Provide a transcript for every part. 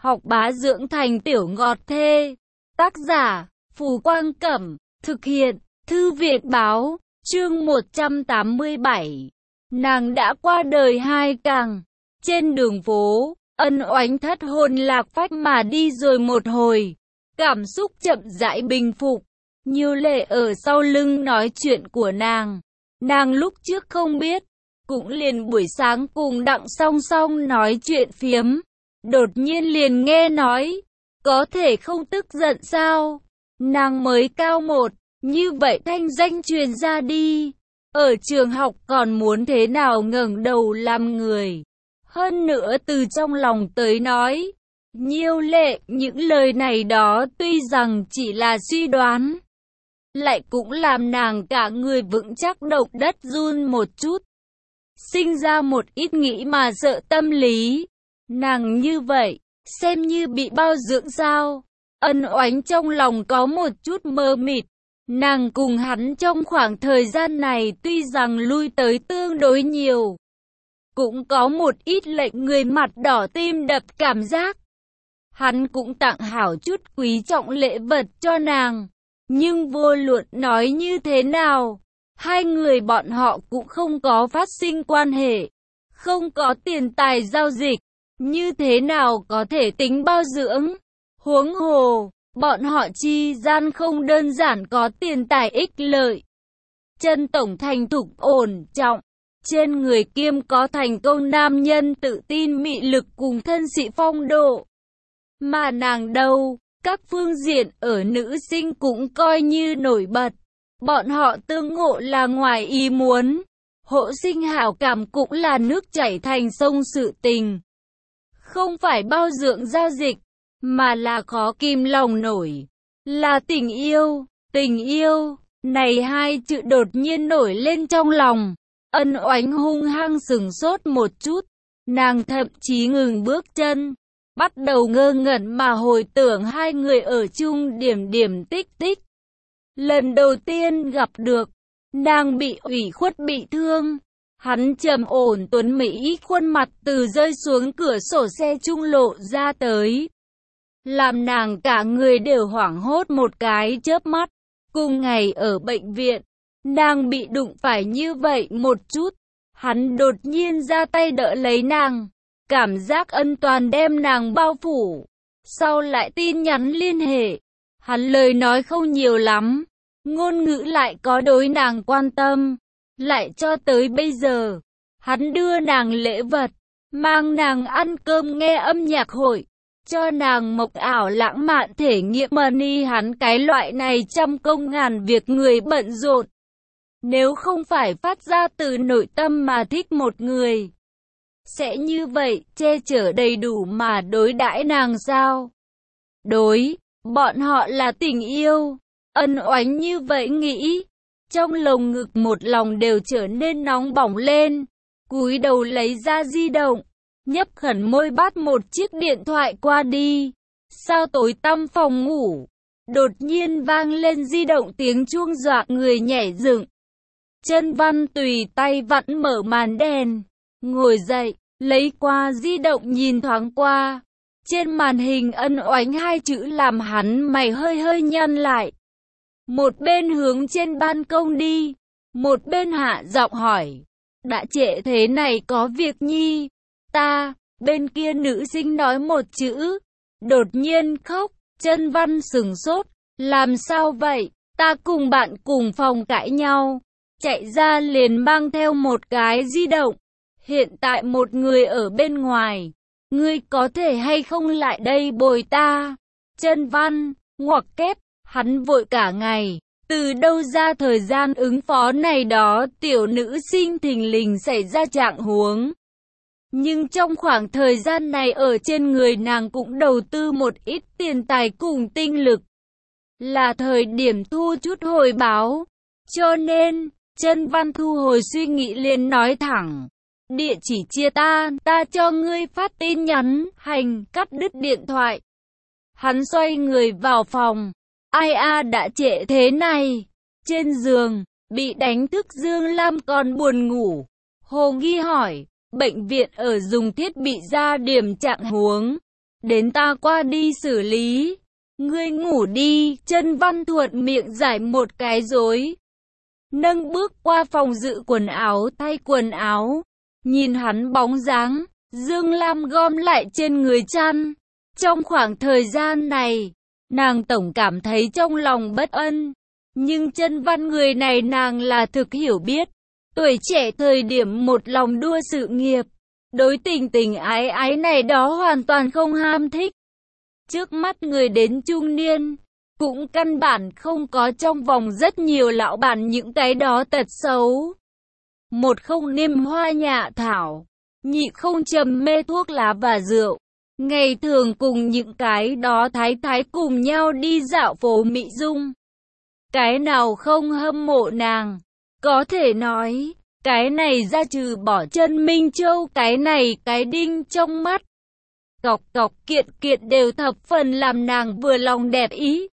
học bá dưỡng thành tiểu ngọt thê. Tác giả, Phù Quang Cẩm, thực hiện, Thư viện Báo, chương 187. Nàng đã qua đời hai càng. Trên đường phố, Ân Oánh thất hồn lạc phách mà đi rồi một hồi. Cảm xúc chậm rãi bình phục. Nhiều Lệ ở sau lưng nói chuyện của nàng. Nàng lúc trước không biết, cũng liền buổi sáng cùng Đặng Song Song nói chuyện phiếm. Đột nhiên liền nghe nói, có thể không tức giận sao? Nàng mới cao một, như vậy thanh danh truyền ra đi. Ở trường học còn muốn thế nào ngẩng đầu làm người. Hơn nữa từ trong lòng tới nói, Nhiêu Lệ những lời này đó tuy rằng chỉ là suy đoán, lại cũng làm nàng cả người vững chắc động đất run một chút. Sinh ra một ít nghĩ mà sợ tâm lý. Nàng như vậy, xem như bị bao dưỡng sao? Ân Oánh trong lòng có một chút mơ mịt. Nàng cùng hắn trong khoảng thời gian này tuy rằng lui tới tương đối nhiều, cũng có một ít lệnh người mặt đỏ tim đập cảm giác. Hắn cũng tặng hảo chút quý trọng lễ vật cho nàng. Nhưng vô luận nói như thế nào, hai người bọn họ cũng không có phát sinh quan hệ, không có tiền tài giao dịch, như thế nào có thể tính bao dưỡng? Huống hồ, bọn họ chi gian không đơn giản có tiền tài ích lợi. Chân tổng thành thục ổn trọng, trên người kiêm có thành công nam nhân tự tin mị lực cùng thân sĩ phong độ. Mà nàng đâu, các phương diện ở nữ sinh cũng coi như nổi bật. Bọn họ tương ngộ là ngoài ý muốn. Hộ sinh hảo cảm cũng là nước chảy thành sông sự tình. Không phải bao dưỡng giao dịch, mà là khó kìm lòng nổi. Là tình yêu, này hai chữ đột nhiên nổi lên trong lòng. Ân Oánh hung hăng sửng sốt một chút. Nàng thậm chí ngừng bước chân, bắt đầu ngơ ngẩn mà hồi tưởng hai người ở chung điểm tích tích. Lần đầu tiên gặp được, nàng bị ủy khuất bị thương. Hắn trầm ổn tuấn mỹ khuôn mặt từ rơi xuống cửa sổ xe trung lộ ra tới, làm nàng cả người đều hoảng hốt một cái chớp mắt. Cùng ngày ở bệnh viện, nàng bị đụng phải như vậy một chút. Hắn đột nhiên ra tay đỡ lấy nàng, cảm giác ân toàn đem nàng bao phủ. Sau lại tin nhắn liên hệ, hắn lời nói không nhiều lắm, ngôn ngữ lại có đối nàng quan tâm. Lại cho tới bây giờ, hắn đưa nàng lễ vật, mang nàng ăn cơm nghe âm nhạc hội, cho nàng mộng ảo lãng mạn thể nghiệm money. Hắn cái loại này trăm công ngàn việc người bận rộn. Nếu không phải phát ra từ nội tâm mà thích một người, sẽ như vậy che chở đầy đủ mà đối đãi nàng sao? Bọn họ là tình yêu. Ân Oánh như vậy nghĩ. Trong lồng ngực một lòng đều trở nên nóng bỏng lên. Cúi đầu lấy ra di động, nhấp khẩn môi bắt một chiếc điện thoại qua đi. Sao tối tăm phòng ngủ, đột nhiên vang lên di động tiếng chuông dọa người nhảy dựng. Chân Văn tùy tay vặn mở màn đèn, ngồi dậy, lấy qua di động nhìn thoáng qua. Trên màn hình Ân Oánh hai chữ làm hắn mày hơi nhăn lại. Một bên hướng trên ban công đi, một bên hạ giọng hỏi, đã trễ thế này có việc nhi? Bên kia nữ sinh nói một chữ, đột nhiên khóc. Chân Văn sửng sốt, làm sao vậy? Ta cùng bạn cùng phòng cãi nhau, chạy ra liền mang theo một cái di động. Hiện tại một người ở bên ngoài, ngươi có thể hay không lại đây bồi ta? Chân Văn, ngoặc kép, hắn vội cả ngày, từ đâu ra thời gian ứng phó này đó. Tiểu nữ sinh thình lình xảy ra trạng huống. Nhưng trong khoảng thời gian này ở trên người nàng cũng đầu tư một ít tiền tài cùng tinh lực. Là thời điểm thu chút hồi báo. Cho nên, Chân Văn thu hồi suy nghĩ liền nói thẳng. Địa chỉ chia ta cho ngươi phát tin nhắn, hành, cắt đứt điện thoại. Hắn xoay người vào phòng. Ai đã trễ thế này? Trên giường, bị đánh thức Dương Lam còn buồn ngủ. Hồ nghi hỏi, bệnh viện ở dùng thiết bị ra điểm trạng huống. đến ta qua đi xử lý. Ngươi ngủ đi, Chân Văn thuận miệng giải một cái rối. Nâng bước qua phòng dự quần áo thay quần áo. Nhìn hắn bóng dáng, Dương Lam gom lại trên người chăn. Trong khoảng thời gian này, nàng tổng cảm thấy trong lòng bất an. Nhưng Chân Văn người này nàng là thực hiểu biết. Tuổi trẻ thời điểm một lòng đua sự nghiệp. Đối tình tình ái ái này đó hoàn toàn không ham thích. Trước mắt người đến trung niên, cũng căn bản không có trong vòng rất nhiều lão bản những cái đó tật xấu. Một không niêm hoa nhạ thảo, nhị không trầm mê thuốc lá và rượu. Ngày thường cùng những cái đó thái thái cùng nhau đi dạo phố Mỹ Dung. Cái nào không hâm mộ nàng, có thể nói, cái này ra trừ bỏ Chân Minh Châu cái này cái đinh trong mắt. Cọc cọc kiện kiện đều thập phần làm nàng vừa lòng đẹp ý.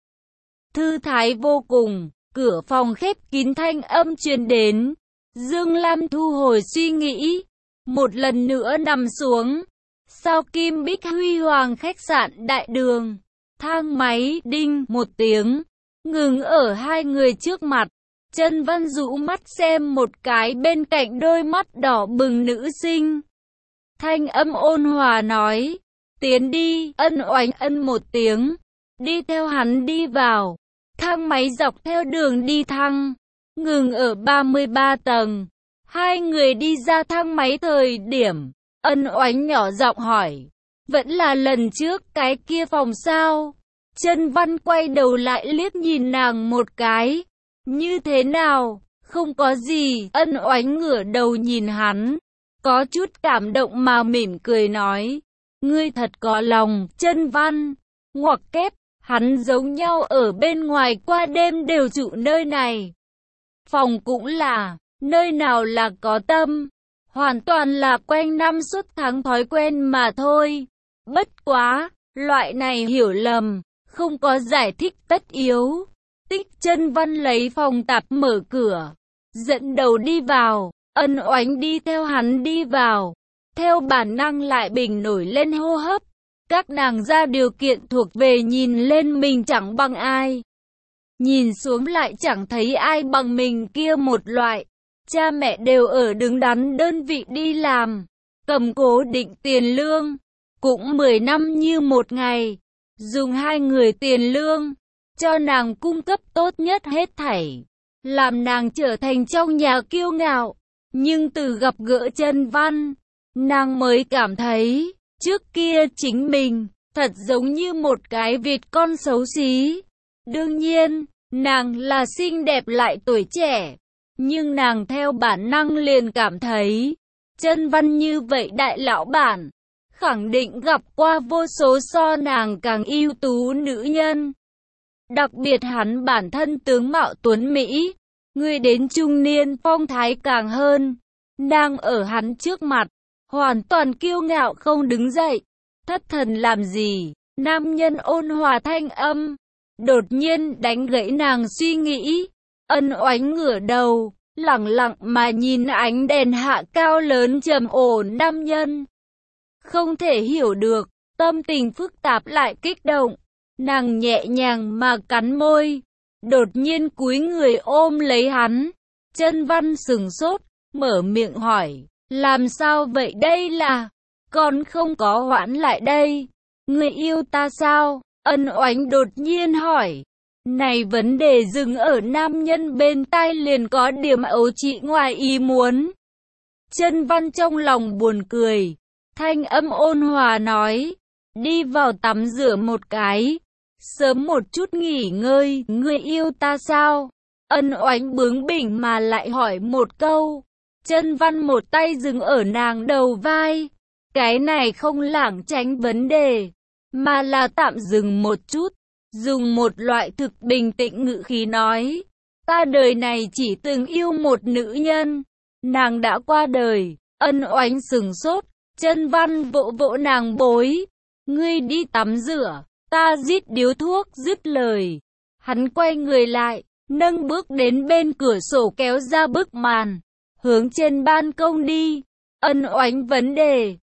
Thư thái vô cùng, cửa phòng khép kín thanh âm truyền đến. Dương Lam thu hồi suy nghĩ, một lần nữa nằm xuống. Sau Kim Bích Huy Hoàng khách sạn đại đường, thang máy đinh một tiếng, ngừng ở hai người trước mặt. Chân Văn rũ mắt xem một cái bên cạnh đôi mắt đỏ bừng nữ sinh. Thanh âm ôn hòa nói, tiến đi, Ân Oánh ân một tiếng, đi theo hắn đi vào. Thang máy dọc theo đường đi thăng, ngừng ở 33 tầng. Hai người đi ra thang máy thời điểm, Ân Oánh nhỏ giọng hỏi, vẫn là lần trước cái kia phòng sao? Chân Văn quay đầu lại liếc nhìn nàng một cái. Như thế nào? Không có gì. Ân Oánh ngửa đầu nhìn hắn, có chút cảm động mà mỉm cười nói, ngươi thật có lòng. Chân Văn, ngoặc kép, hắn giống nhau ở bên ngoài qua đêm đều trụ nơi này. Phòng cũng là, nơi nào là có tâm, hoàn toàn là quanh năm suốt tháng thói quen mà thôi. Bất quá, loại này hiểu lầm, không có giải thích tất yếu. Tích. Chân Văn lấy phòng tạp mở cửa, dẫn đầu đi vào. Ân Oánh đi theo hắn đi vào, theo bản năng lại bình nổi lên hô hấp. Các nàng ra điều kiện thuộc về nhìn lên mình chẳng bằng ai, nhìn xuống lại chẳng thấy ai bằng mình kia một loại. Cha mẹ đều ở đứng đắn đơn vị đi làm, cầm cố định tiền lương, cũng 10 năm như một ngày, dùng hai người tiền lương, cho nàng cung cấp tốt nhất hết thảy, làm nàng trở thành trong nhà kiêu ngạo. Nhưng từ gặp gỡ Chân Văn, nàng mới cảm thấy, trước kia chính mình, thật giống như một cái vịt con xấu xí. Đương nhiên, nàng là xinh đẹp lại tuổi trẻ, nhưng nàng theo bản năng liền cảm thấy, Chân Văn như vậy đại lão bản, khẳng định gặp qua vô số so nàng càng ưu tú nữ nhân. Đặc biệt hắn bản thân tướng mạo tuấn Mỹ, người đến trung niên phong thái càng hơn. Nàng ở hắn trước mặt, hoàn toàn kiêu ngạo không đứng dậy. Thất thần làm gì? Nam nhân ôn hòa thanh âm, đột nhiên đánh gãy nàng suy nghĩ. Ân Oánh ngửa đầu, lẳng lặng mà nhìn ánh đèn hạ cao lớn trầm ổn nam nhân. Không thể hiểu được, tâm tình phức tạp lại kích động. Nàng nhẹ nhàng mà cắn môi, đột nhiên cúi người ôm lấy hắn. Chân Văn sừng sốt, mở miệng hỏi, làm sao vậy đây là, còn không có hoãn lại đây, người yêu ta sao? Ân Oánh đột nhiên hỏi. Này vấn đề dừng ở nam nhân bên tai liền có điểm ấu trĩ ngoài ý muốn. Chân Văn trong lòng buồn cười, thanh âm ôn hòa nói, đi vào tắm rửa một cái, sớm một chút nghỉ ngơi, người yêu ta sao? Ân Oánh bướng bỉnh mà lại hỏi một câu. Chân Văn một tay dừng ở nàng đầu vai, cái này không lảng tránh vấn đề, mà là tạm dừng một chút, dùng một loại thực bình tĩnh ngữ khí nói, ta đời này chỉ từng yêu một nữ nhân, nàng đã qua đời. Ân Oánh sừng sốt, Chân Văn vỗ vỗ nàng bối, ngươi đi tắm rửa, ta rít điếu thuốc. Dứt lời, hắn quay người lại, nâng bước đến bên cửa sổ kéo ra bức màn, hướng trên ban công đi. Ân Oánh vấn đề,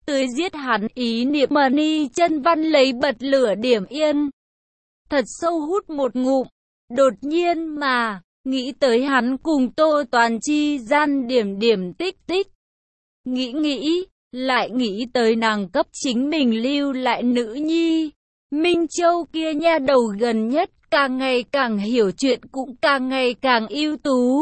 tươi giết hắn. Ý niệm Mani Chân Văn lấy bật lửa điểm yên. Thật sâu hút một ngụm. Đột nhiên mà, nghĩ tới hắn cùng Tô Toàn chi gian điểm điểm tích tích. Nghĩ, lại nghĩ tới nàng cấp chính mình lưu lại nữ nhi. Minh Châu kia nha đầu gần nhất, càng ngày càng hiểu chuyện cũng càng ngày càng ưu tú.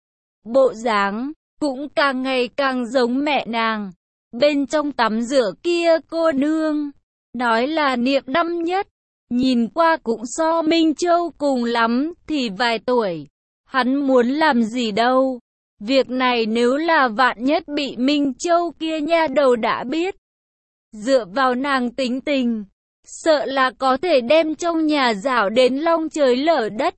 Bộ dáng, cũng càng ngày càng giống mẹ nàng. Bên trong tắm rửa kia cô nương, nói là niệm năm nhất. Nhìn qua cũng so Minh Châu cùng lắm thì vài tuổi. Hắn muốn làm gì đâu. Việc này nếu là vạn nhất bị Minh Châu kia nha đầu đã biết. Dựa vào nàng tính tình, sợ là có thể đem trong nhà rảo đến long trời lở đất.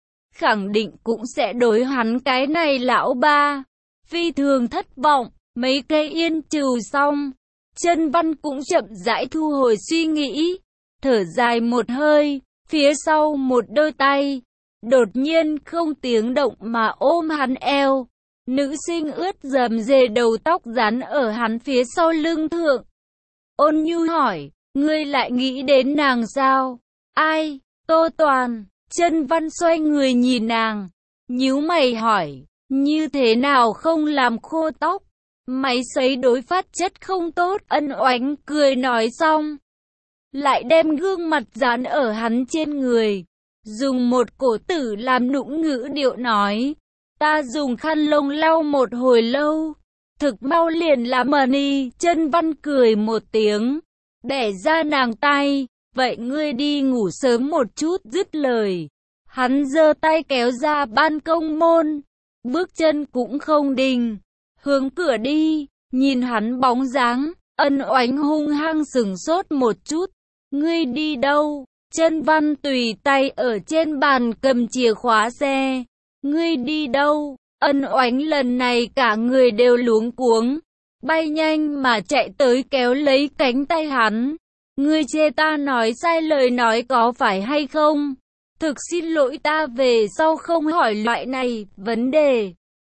Khẳng định cũng sẽ đối hắn cái này lão ba. Phi thường thất vọng, mấy cây yên trừ xong. Chân Văn cũng chậm rãi thu hồi suy nghĩ. Thở dài một hơi, phía sau một đôi tay. Đột nhiên không tiếng động mà ôm hắn eo. Nữ sinh ướt rầm rề đầu tóc dán ở hắn phía sau lưng thượng. Ôn nhu hỏi, ngươi lại nghĩ đến nàng sao? Ai? Tô Toàn. Chân Văn xoay người nhìn nàng, nhíu mày hỏi, như thế nào không làm khô tóc? Máy sấy đối phát chất không tốt. Ân Oánh cười nói xong, lại đem gương mặt dán ở hắn trên người, dùng một cổ tử làm nũng ngữ điệu nói, ta dùng khăn lông lau một hồi lâu, thực mau liền làm Mani. Chân Văn cười một tiếng, bẻ ra nàng tay, vậy ngươi đi ngủ sớm một chút. Dứt lời, hắn giơ tay kéo ra ban công môn, bước chân cũng không đình, hướng cửa đi. Nhìn hắn bóng dáng, Ân Oánh hung hăng sửng sốt một chút. Ngươi đi đâu? Chân Văn tùy tay ở trên bàn cầm chìa khóa xe. Ngươi đi đâu? Ân Oánh lần này cả người đều luống cuống, bay nhanh mà chạy tới kéo lấy cánh tay hắn. Ngươi chê ta nói sai lời nói có phải hay không? Thực xin lỗi, ta về sau không hỏi loại này vấn đề.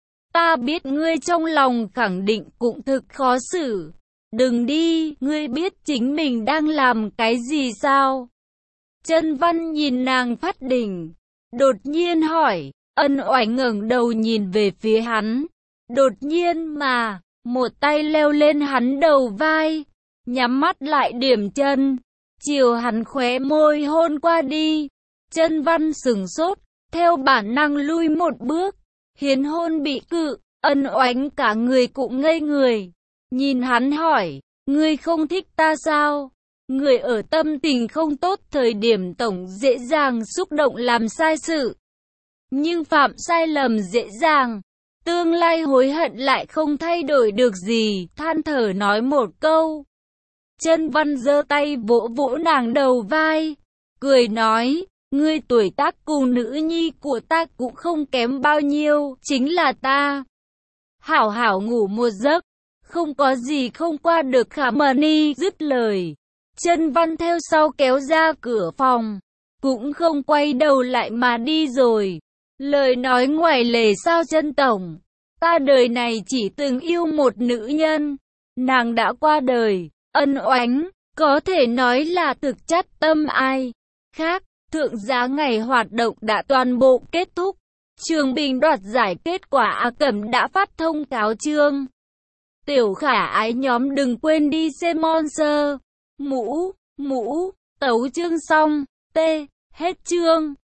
Ta biết ngươi trong lòng khẳng định cũng thực khó xử. Đừng đi, ngươi biết chính mình đang làm cái gì sao? Chân Văn nhìn nàng phát đỉnh, đột nhiên hỏi. Ân Oánh ngẩng đầu nhìn về phía hắn. Đột nhiên mà, một tay leo lên hắn đầu vai, nhắm mắt lại điểm chân, chiều hắn khóe môi hôn qua đi. Chân Văn sửng sốt, theo bản năng lui một bước. Hiến hôn bị cự, Ân Oánh cả người cũng ngây người. Nhìn hắn hỏi, ngươi không thích ta sao? Người ở tâm tình không tốt thời điểm tổng dễ dàng xúc động làm sai sự. Nhưng phạm sai lầm dễ dàng, tương lai hối hận lại không thay đổi được gì. Than thở nói một câu. Chân Văn giơ tay vỗ vỗ nàng đầu vai, cười nói, ngươi tuổi tác cùng nữ nhi của ta cũng không kém bao nhiêu, chính là ta. Hảo hảo ngủ một giấc, không có gì không qua được khả Mani. Dứt lời, Chân Văn theo sau kéo ra cửa phòng, cũng không quay đầu lại mà đi rồi. Lời nói ngoài lề sao Chân tổng, ta đời này chỉ từng yêu một nữ nhân, nàng đã qua đời. Ân Oánh, có thể nói là thực chất tâm ai khác. Thượng giá ngày hoạt động đã toàn bộ kết thúc. Trường Bình đoạt giải kết quả A Cẩm đã phát thông cáo chương. Tiểu khả ái nhóm đừng quên đi xem Monster. Mũ, tấu chương xong. T. Hết chương.